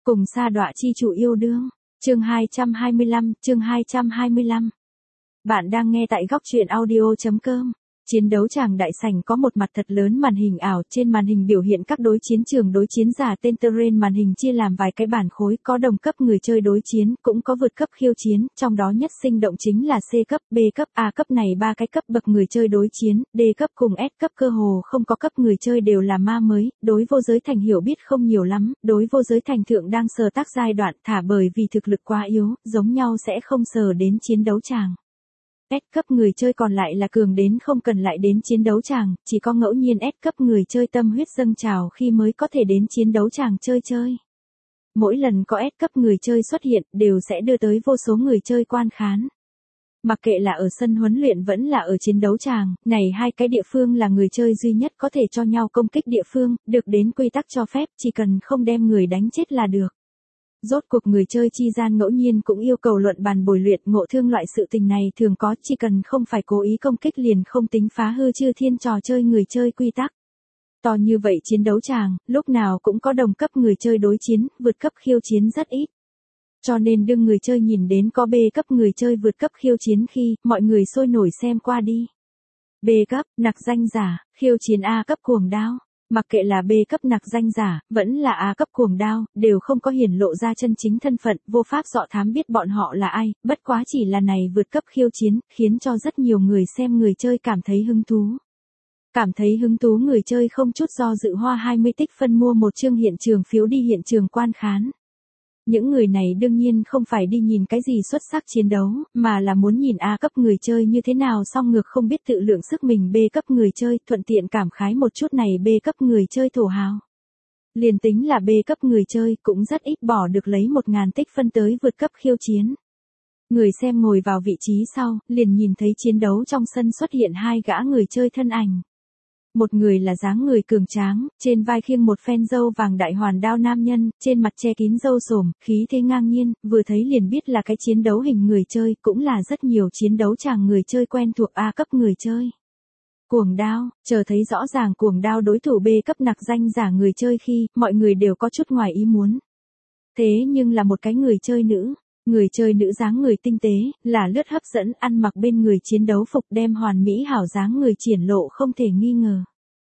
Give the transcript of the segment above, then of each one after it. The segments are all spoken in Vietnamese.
Cùng sa đọa chi chủ yêu đương. Chương 225. Bạn đang nghe tại góc truyện audio.com. Chiến đấu tràng đại sảnh có một mặt thật lớn màn hình ảo, trên màn hình biểu hiện các đối chiến trường đối chiến giả tên terrain, màn hình chia làm vài cái bản khối, có đồng cấp người chơi đối chiến, cũng có vượt cấp khiêu chiến, trong đó nhất sinh động chính là C cấp, B cấp, A cấp này ba cái cấp bậc người chơi đối chiến, D cấp cùng S cấp cơ hồ không có cấp người chơi đều là ma mới, đối vô giới thành hiểu biết không nhiều lắm, đối vô giới thành thượng đang sờ tác giai đoạn, thả bởi vì thực lực quá yếu, giống nhau sẽ không sờ đến chiến đấu tràng. S cấp người chơi còn lại là cường đến không cần lại đến chiến đấu tràng, chỉ có ngẫu nhiên S cấp người chơi tâm huyết dâng trào khi mới có thể đến chiến đấu tràng chơi. Mỗi lần có S cấp người chơi xuất hiện, đều sẽ đưa tới vô số người chơi quan khán. Mặc kệ là ở sân huấn luyện vẫn là ở chiến đấu tràng, này hai cái địa phương là người chơi duy nhất có thể cho nhau công kích địa phương, được đến quy tắc cho phép, chỉ cần không đem người đánh chết là được. Rốt cuộc người chơi chi gian ngẫu nhiên cũng yêu cầu luận bàn bồi luyện, ngộ thương loại sự tình này thường có, chỉ cần không phải cố ý công kích liền không tính phá hư chư thiên trò chơi người chơi quy tắc. To như vậy chiến đấu tràng, lúc nào cũng có đồng cấp người chơi đối chiến, vượt cấp khiêu chiến rất ít. Cho nên đương người chơi nhìn đến có B cấp người chơi vượt cấp khiêu chiến khi, mọi người sôi nổi xem qua đi. B cấp, nặc danh giả, khiêu chiến A cấp cuồng đao. Mặc kệ là B cấp nặc danh giả, vẫn là A cấp cuồng đao, đều không có hiển lộ ra chân chính thân phận, vô pháp dọ thám biết bọn họ là ai, bất quá chỉ là này vượt cấp khiêu chiến, khiến cho rất nhiều người xem người chơi cảm thấy hứng thú. Cảm thấy hứng thú người chơi không chút do dự hoa 20 tích phân mua một chương hiện trường phiếu đi hiện trường quan khán. Những người này đương nhiên không phải đi nhìn cái gì xuất sắc chiến đấu, mà là muốn nhìn A cấp người chơi như thế nào, song ngược không biết tự lượng sức mình B cấp người chơi, thuận tiện cảm khái một chút này B cấp người chơi thổ hào. Liền tính là B cấp người chơi, cũng rất ít bỏ được lấy 1000 tích phân tới vượt cấp khiêu chiến. Người xem ngồi vào vị trí sau, liền nhìn thấy chiến đấu trong sân xuất hiện hai gã người chơi thân ảnh. Một người là dáng người cường tráng, trên vai khiêng một phen râu vàng đại hoàn đao nam nhân, trên mặt che kín râu xồm, khí thế ngang nhiên, vừa thấy liền biết là cái chiến đấu hình người chơi, cũng là rất nhiều chiến đấu chàng người chơi quen thuộc A cấp người chơi. Cuồng đao, chờ thấy rõ ràng cuồng đao đối thủ B cấp nặc danh giả người chơi khi, mọi người đều có chút ngoài ý muốn. Thế nhưng là một cái người chơi nữ. Người chơi nữ dáng người tinh tế, là lướt hấp dẫn, ăn mặc bên người chiến đấu phục đem hoàn mỹ hảo dáng người triển lộ không thể nghi ngờ.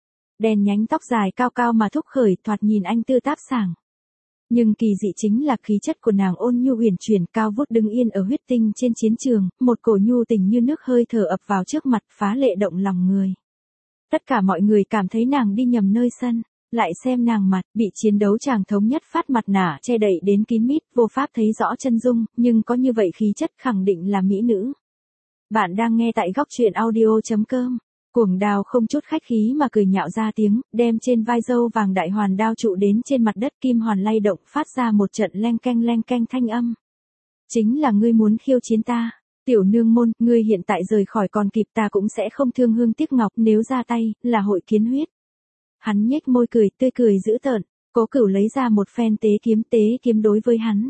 Đen nhánh tóc dài cao cao mà thúc khởi, thoạt nhìn anh tư tác sảng. Nhưng kỳ dị chính là khí chất của nàng ôn nhu huyền chuyển, cao vút đứng yên ở huyết tinh trên chiến trường, một cổ nhu tình như nước hơi thở ập vào trước mặt, phá lệ động lòng người. Tất cả mọi người cảm thấy nàng đi nhầm nơi sân. Lại xem nàng mặt, bị chiến đấu chàng thống nhất phát mặt nạ che đậy đến kín mít, vô pháp thấy rõ chân dung, nhưng có như vậy khí chất khẳng định là mỹ nữ. Bạn đang nghe tại góc truyện audio.com. Cuồng đao không chút khách khí mà cười nhạo ra tiếng, đem trên vai râu vàng đại hoàn đao trụ đến trên mặt đất, kim hoàn lay động, phát ra một trận leng keng thanh âm. Chính là ngươi muốn khiêu chiến ta. Tiểu nương môn, ngươi hiện tại rời khỏi còn kịp, ta cũng sẽ không thương hương tiếc ngọc, nếu ra tay, là hội kiến huyết. Hắn nhếch môi cười, tươi cười dữ tợn, Cố Cửu lấy ra một phen tế kiếm đối với hắn.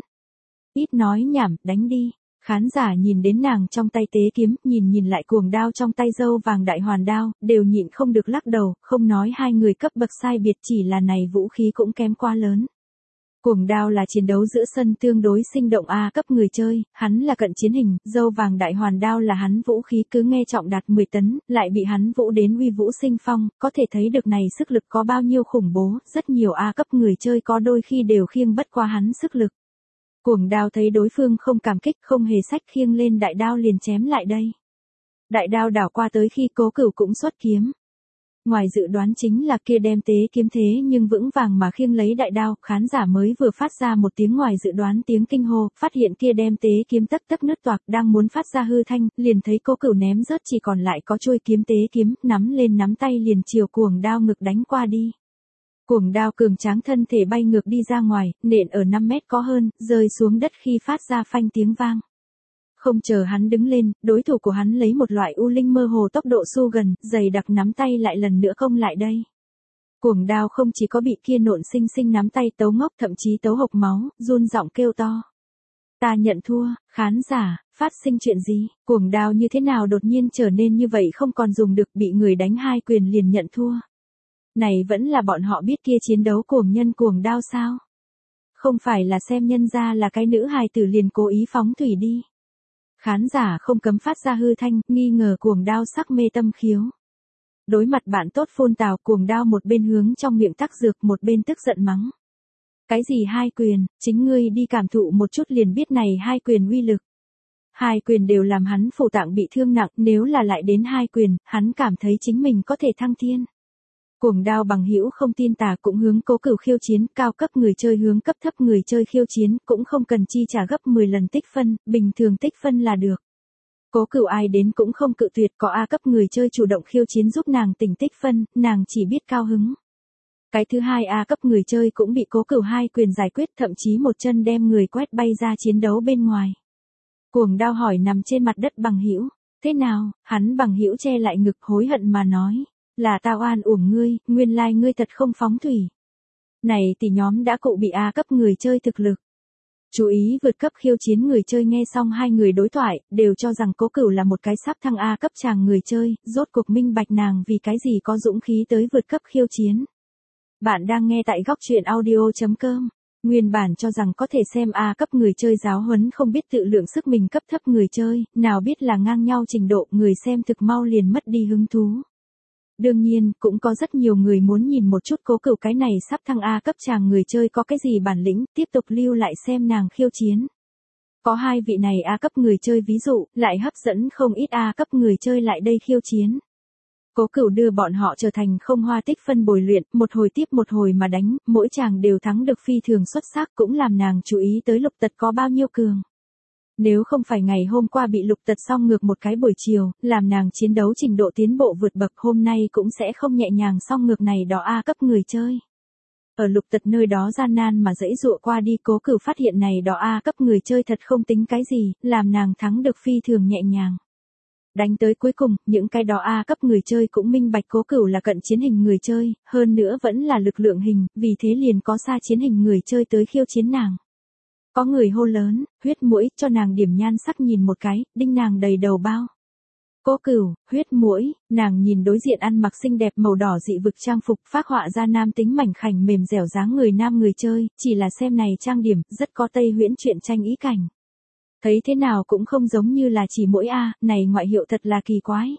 Ít nói nhảm, đánh đi. Khán giả nhìn đến nàng trong tay tế kiếm, nhìn lại cuồng đao trong tay râu vàng đại hoàn đao, đều nhịn không được lắc đầu, không nói hai người cấp bậc sai biệt, chỉ là này vũ khí cũng kém quá lớn. Cuồng đao là chiến đấu giữa sân tương đối sinh động A cấp người chơi, hắn là cận chiến hình, râu vàng đại hoàn đao là hắn vũ khí cứ nghe trọng đạt 10 tấn, lại bị hắn vũ đến uy vũ sinh phong, có thể thấy được này sức lực có bao nhiêu khủng bố, rất nhiều A cấp người chơi có đôi khi đều khiêng bất qua hắn sức lực. Cuồng đao thấy đối phương không cảm kích, không hề sách, khiêng lên đại đao liền chém lại đây. Đại đao đảo qua tới khi Cố Cửu cũng xuất kiếm. Ngoài dự đoán chính là kia đem tế kiếm thế nhưng vững vàng mà khiêng lấy đại đao, khán giả mới vừa phát ra một tiếng ngoài dự đoán tiếng kinh hô, phát hiện kia đem tế kiếm tấc nứt toạc, đang muốn phát ra hư thanh, liền thấy Cố Cửu ném rớt chỉ còn lại có chuôi kiếm tế kiếm, nắm lên nắm tay liền chiều cuồng đao ngực đánh qua đi. Cuồng đao cường tráng thân thể bay ngược đi ra ngoài, nện ở 5 mét có hơn, rơi xuống đất khi phát ra phanh tiếng vang. Không chờ hắn đứng lên, đối thủ của hắn lấy một loại u linh mơ hồ tốc độ xu gần, dày đặc nắm tay lại lần nữa công lại đây. Cuồng đao không chỉ có bị kia nộn sinh nắm tay tấu ngốc, thậm chí tấu hộc máu, run giọng kêu to. Ta nhận thua, khán giả, phát sinh chuyện gì, cuồng đao như thế nào đột nhiên trở nên như vậy, không còn dùng được, bị người đánh 2 quyền liền nhận thua. Này vẫn là bọn họ biết kia chiến đấu cuồng nhân cuồng đao sao? Không phải là xem nhân ra là cái nữ hài tử liền cố ý phóng thủy đi. Khán giả không cấm phát ra hư thanh, nghi ngờ Cuồng Đao sắc mê tâm khiếu. Đối mặt bạn tốt phun tào, Cuồng Đao một bên hướng trong miệng tắc dược, một bên tức giận mắng. Cái gì hai quyền, chính ngươi đi cảm thụ một chút liền biết này hai quyền uy lực. Hai quyền đều làm hắn phủ tạng bị thương nặng, nếu là lại đến hai quyền, hắn cảm thấy chính mình có thể thăng thiên. Cuồng Đao bằng hữu không tin tà cũng hướng Cố Cửu khiêu chiến, cao cấp người chơi hướng cấp thấp người chơi khiêu chiến, cũng không cần chi trả gấp 10 lần tích phân, bình thường tích phân là được. Cố Cửu ai đến cũng không cự tuyệt, có A cấp người chơi chủ động khiêu chiến giúp nàng tỉnh tích phân, nàng chỉ biết cao hứng. Cái thứ hai A cấp người chơi cũng bị Cố Cửu hai quyền giải quyết, thậm chí một chân đem người quét bay ra chiến đấu bên ngoài. Cuồng Đao hỏi nằm trên mặt đất bằng hữu, thế nào? Hắn bằng hữu che lại ngực hối hận mà nói, là tao oan uổng ngươi, nguyên lai ngươi thật không phóng thủy. Này thì nhóm đã cụ bị A cấp người chơi thực lực. Chú ý vượt cấp khiêu chiến người chơi nghe xong hai người đối thoại, đều cho rằng Cố Cửu là một cái sắp thăng A cấp chàng người chơi, rốt cuộc minh bạch nàng vì cái gì có dũng khí tới vượt cấp khiêu chiến. Bạn đang nghe tại góc truyện audio.com. Nguyên bản cho rằng có thể xem A cấp người chơi giáo huấn không biết tự lượng sức mình cấp thấp người chơi, nào biết là ngang nhau trình độ, người xem thực mau liền mất đi hứng thú. Đương nhiên, cũng có rất nhiều người muốn nhìn một chút Cố Cửu cái này sắp thăng A cấp chàng người chơi có cái gì bản lĩnh, tiếp tục lưu lại xem nàng khiêu chiến. Có hai vị này A cấp người chơi ví dụ, lại hấp dẫn không ít A cấp người chơi lại đây khiêu chiến. Cố Cửu đưa bọn họ trở thành không hoa tích phân bồi luyện, một hồi tiếp một hồi mà đánh, mỗi chàng đều thắng được phi thường xuất sắc, cũng làm nàng chú ý tới Lục Tật có bao nhiêu cường. Nếu không phải ngày hôm qua bị Lục Tật song ngược một cái buổi chiều, làm nàng chiến đấu trình độ tiến bộ vượt bậc, hôm nay cũng sẽ không nhẹ nhàng song ngược này đó A cấp người chơi. Ở Lục Tật nơi đó gian nan mà dãy dụa qua đi, Cố Cửu phát hiện này đó A cấp người chơi thật không tính cái gì, làm nàng thắng được phi thường nhẹ nhàng. Đánh tới cuối cùng, những cái đó A cấp người chơi cũng minh bạch Cố Cửu là cận chiến hình người chơi, hơn nữa vẫn là lực lượng hình, vì thế liền có xa chiến hình người chơi tới khiêu chiến nàng. Có người hô lớn, huyết muỗi, cho nàng điểm nhan sắc nhìn một cái, đinh nàng đầy đầu bao. Cố Cửu, huyết muỗi, nàng nhìn đối diện ăn mặc xinh đẹp màu đỏ dị vực trang phục, phác họa ra nam tính mảnh khảnh mềm dẻo dáng người nam người chơi, chỉ là xem này trang điểm, rất có Tây huyễn truyện tranh ý cảnh. Thấy thế nào cũng không giống như là chỉ muỗi A, này ngoại hiệu thật là kỳ quái.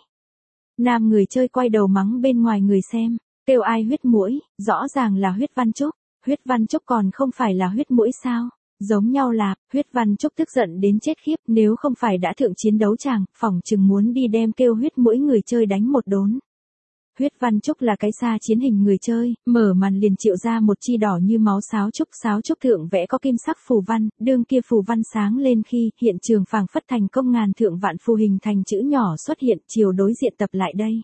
Nam người chơi quay đầu mắng bên ngoài người xem, kêu ai huyết muỗi, rõ ràng là Huyết Văn Trúc, Huyết Văn Trúc còn không phải là huyết muỗi sao? Giống nhau là, Huyết Văn Trúc tức giận đến chết khiếp, nếu không phải đã thượng chiến đấu chàng, phỏng chừng muốn đi đem kêu huyết muỗi người chơi đánh một đốn. Huyết Văn Trúc là cái xa chiến hình người chơi, mở màn liền triệu ra một chi đỏ như máu sáo trúc thượng vẽ có kim sắc phù văn, đương kia phù văn sáng lên khi hiện trường phảng phất thành công ngàn thượng vạn phù hình thành chữ nhỏ xuất hiện, chiều đối diện tập lại đây.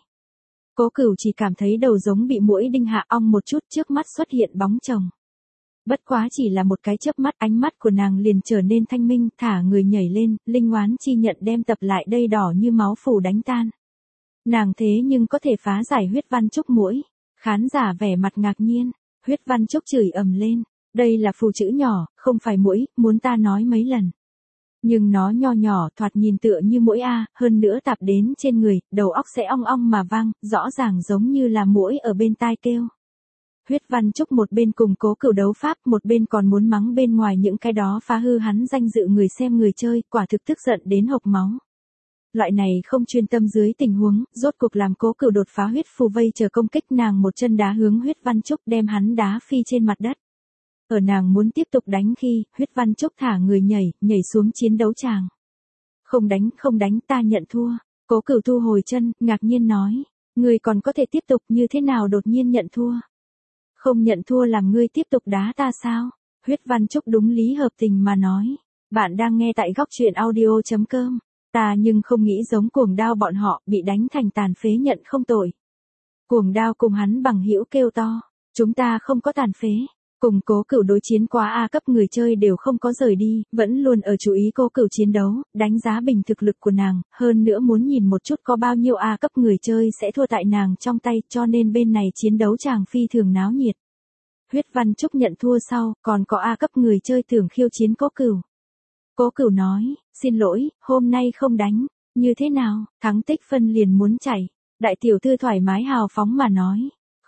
Cố Cửu chỉ cảm thấy đầu giống bị muỗi đinh hạ ong một chút, trước mắt xuất hiện bóng chồng. Bất quá chỉ là một cái chớp mắt, ánh mắt của nàng liền trở nên thanh minh, thả người nhảy lên, linh oán chi nhận đem tập lại đây đỏ như máu phù đánh tan. Nàng thế nhưng có thể phá giải Huyết Văn Trúc muỗi. Khán giả vẻ mặt ngạc nhiên, Huyết Văn Trúc chửi ầm lên, đây là phù chữ nhỏ, không phải muỗi, muốn ta nói mấy lần. Nhưng nó nho nhỏ, thoạt nhìn tựa như muỗi A, hơn nữa tạp đến trên người, đầu óc sẽ ong ong mà vang, rõ ràng giống như là muỗi ở bên tai kêu. Huyết Văn Trúc một bên cùng Cố Cửu đấu pháp, một bên còn muốn mắng bên ngoài những cái đó phá hư hắn danh dự người xem người chơi, quả thực tức giận đến hộc máu. Loại này không chuyên tâm dưới tình huống, rốt cuộc làm Cố Cửu đột phá huyết phù vây chờ công kích, nàng một chân đá hướng Huyết Văn Trúc đem hắn đá phi trên mặt đất. Ở nàng muốn tiếp tục đánh khi, Huyết Văn Trúc thả người nhảy xuống chiến đấu tràng. Không đánh ta nhận thua. Cố Cửu thu hồi chân, ngạc nhiên nói, ngươi còn có thể tiếp tục, như thế nào đột nhiên nhận thua? Không nhận thua làm ngươi tiếp tục đá ta sao? Huyết Văn Trúc đúng lý hợp tình mà nói. Bạn đang nghe tại góc truyện audio.com. Ta nhưng không nghĩ giống Cuồng Đao bọn họ, bị đánh thành tàn phế nhận không tội. Cuồng Đao cùng hắn bằng hữu kêu to, chúng ta không có tàn phế. Cùng Cố Cửu đối chiến quá A cấp người chơi đều không có rời đi, vẫn luôn ở chú ý Cố Cửu chiến đấu, đánh giá bình thực lực của nàng, hơn nữa muốn nhìn một chút có bao nhiêu A cấp người chơi sẽ thua tại nàng trong tay, cho nên bên này chiến đấu chàng phi thường náo nhiệt. Huyết Văn Trúc nhận thua sau, còn có A cấp người chơi tưởng khiêu chiến Cố Cửu. Cố Cửu nói, xin lỗi, hôm nay không đánh, như thế nào, thắng tích phân liền muốn chạy. Đại tiểu thư thoải mái hào phóng mà nói,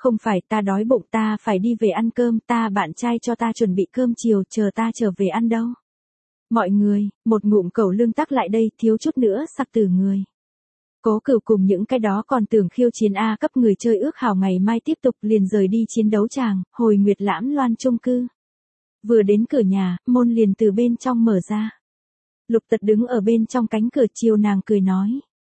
Không phải, ta đói bụng, ta phải đi về ăn cơm, ta bạn trai cho ta chuẩn bị cơm chiều, chờ ta trở về ăn đâu. Mọi người, một ngụm cẩu lương tắc lại đây, thiếu chút nữa sặc tử người. Cố Cửu cùng những cái đó còn tưởng khiêu chiến A cấp người chơi ước hảo ngày mai tiếp tục liền rời đi chiến đấu tràng, hồi Nguyệt Lãm Loan chung cư. Vừa đến cửa nhà, môn liền từ bên trong mở ra. Lục Tật đứng ở bên trong cánh cửa chiều nàng cười nói.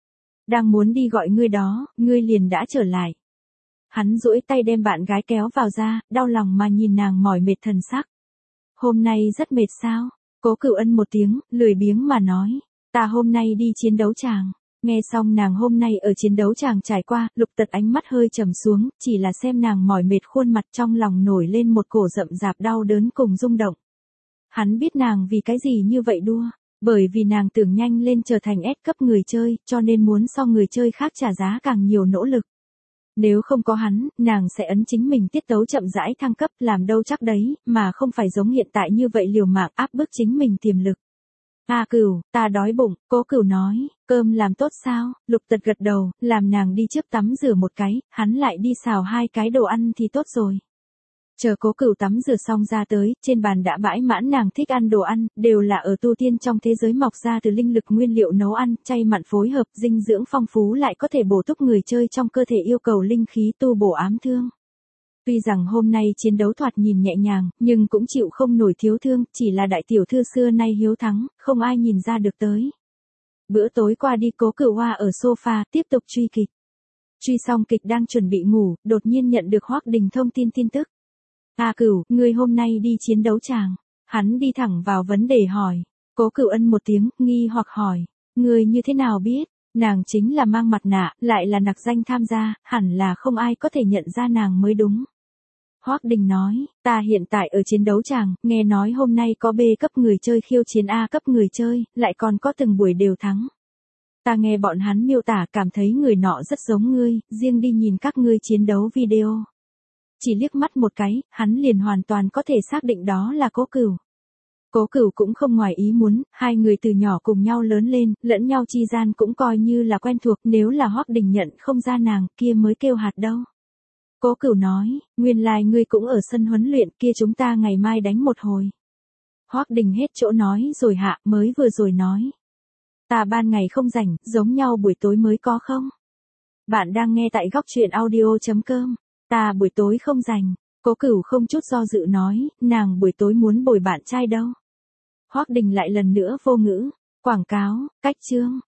Đang muốn đi gọi ngươi đó, ngươi liền đã trở lại. Hắn duỗi tay đem bạn gái kéo vào ra, đau lòng mà nhìn nàng mỏi mệt thần sắc. Hôm nay rất mệt sao? Cố Cửu ân một tiếng, lười biếng mà nói. Ta hôm nay đi chiến đấu tràng. Nghe xong nàng hôm nay ở chiến đấu tràng trải qua, Lục Tật ánh mắt hơi trầm xuống, chỉ là xem nàng mỏi mệt khuôn mặt trong lòng nổi lên một cổ rậm rạp đau đớn cùng rung động. Hắn biết nàng vì cái gì như vậy đua, bởi vì nàng tưởng nhanh lên trở thành S cấp người chơi, cho nên muốn so người chơi khác trả giá càng nhiều nỗ lực. Nếu không có hắn, nàng sẽ ấn chính mình tiết tấu chậm rãi thăng cấp làm đâu chắc đấy, mà không phải giống hiện tại như vậy liều mạng áp bức chính mình tiềm lực. A Cửu, ta đói bụng, Cố Cửu nói, cơm làm tốt sao? Lục Tật gật đầu, làm nàng đi trước tắm rửa một cái, hắn lại đi xào 2 cái đồ ăn thì tốt rồi. Chờ Cố Cửu tắm rửa xong ra tới, trên bàn đã bãi mãn nàng thích ăn đồ ăn, đều là ở tu tiên trong thế giới mọc ra từ linh lực nguyên liệu nấu ăn, chay mặn phối hợp, dinh dưỡng phong phú lại có thể bổ túc người chơi trong cơ thể yêu cầu linh khí tu bổ ám thương. Tuy rằng hôm nay chiến đấu thoạt nhìn nhẹ nhàng, nhưng cũng chịu không nổi thiếu thương, chỉ là đại tiểu thư xưa nay hiếu thắng, không ai nhìn ra được tới. Bữa tối qua đi Cố Cửu Hoa ở sofa, tiếp tục truy kịch. Truy xong kịch đang chuẩn bị ngủ, đột nhiên nhận được Hoắc Đình thông tin tức. A Cửu, ngươi hôm nay đi chiến đấu tràng. Hắn đi thẳng vào vấn đề hỏi. Cố Cửu ân một tiếng, nghi hoặc hỏi. Ngươi như thế nào biết? Nàng chính là mang mặt nạ, lại là nặc danh tham gia, hẳn là không ai có thể nhận ra nàng mới đúng. Hoắc Đình nói, ta hiện tại ở chiến đấu tràng, nghe nói hôm nay có B cấp người chơi khiêu chiến A cấp người chơi, lại còn có từng buổi đều thắng. Ta nghe bọn hắn miêu tả cảm thấy người nọ rất giống ngươi, riêng đi nhìn các ngươi chiến đấu video. Chỉ liếc mắt một cái, hắn liền hoàn toàn có thể xác định đó là Cố Cửu. Cố Cửu cũng không ngoài ý muốn, hai người từ nhỏ cùng nhau lớn lên, lẫn nhau chi gian cũng coi như là quen thuộc, nếu là Hoắc Đình nhận không ra nàng, kia mới kêu hạt đâu. Cố Cửu nói, nguyên lai ngươi cũng ở sân huấn luyện kia, chúng ta ngày mai đánh một hồi. Hoắc Đình hết chỗ nói rồi hạ, mới vừa rồi nói. Ta ban ngày không rảnh, giống nhau buổi tối mới có không? Bạn đang nghe tại góc truyện audio.com. Ta buổi tối không rảnh. Cố Cửu không chút do dự nói, nàng buổi tối muốn bồi bạn trai đâu. Hoắc Đình lại lần nữa vô ngữ. Quảng cáo, cách chương.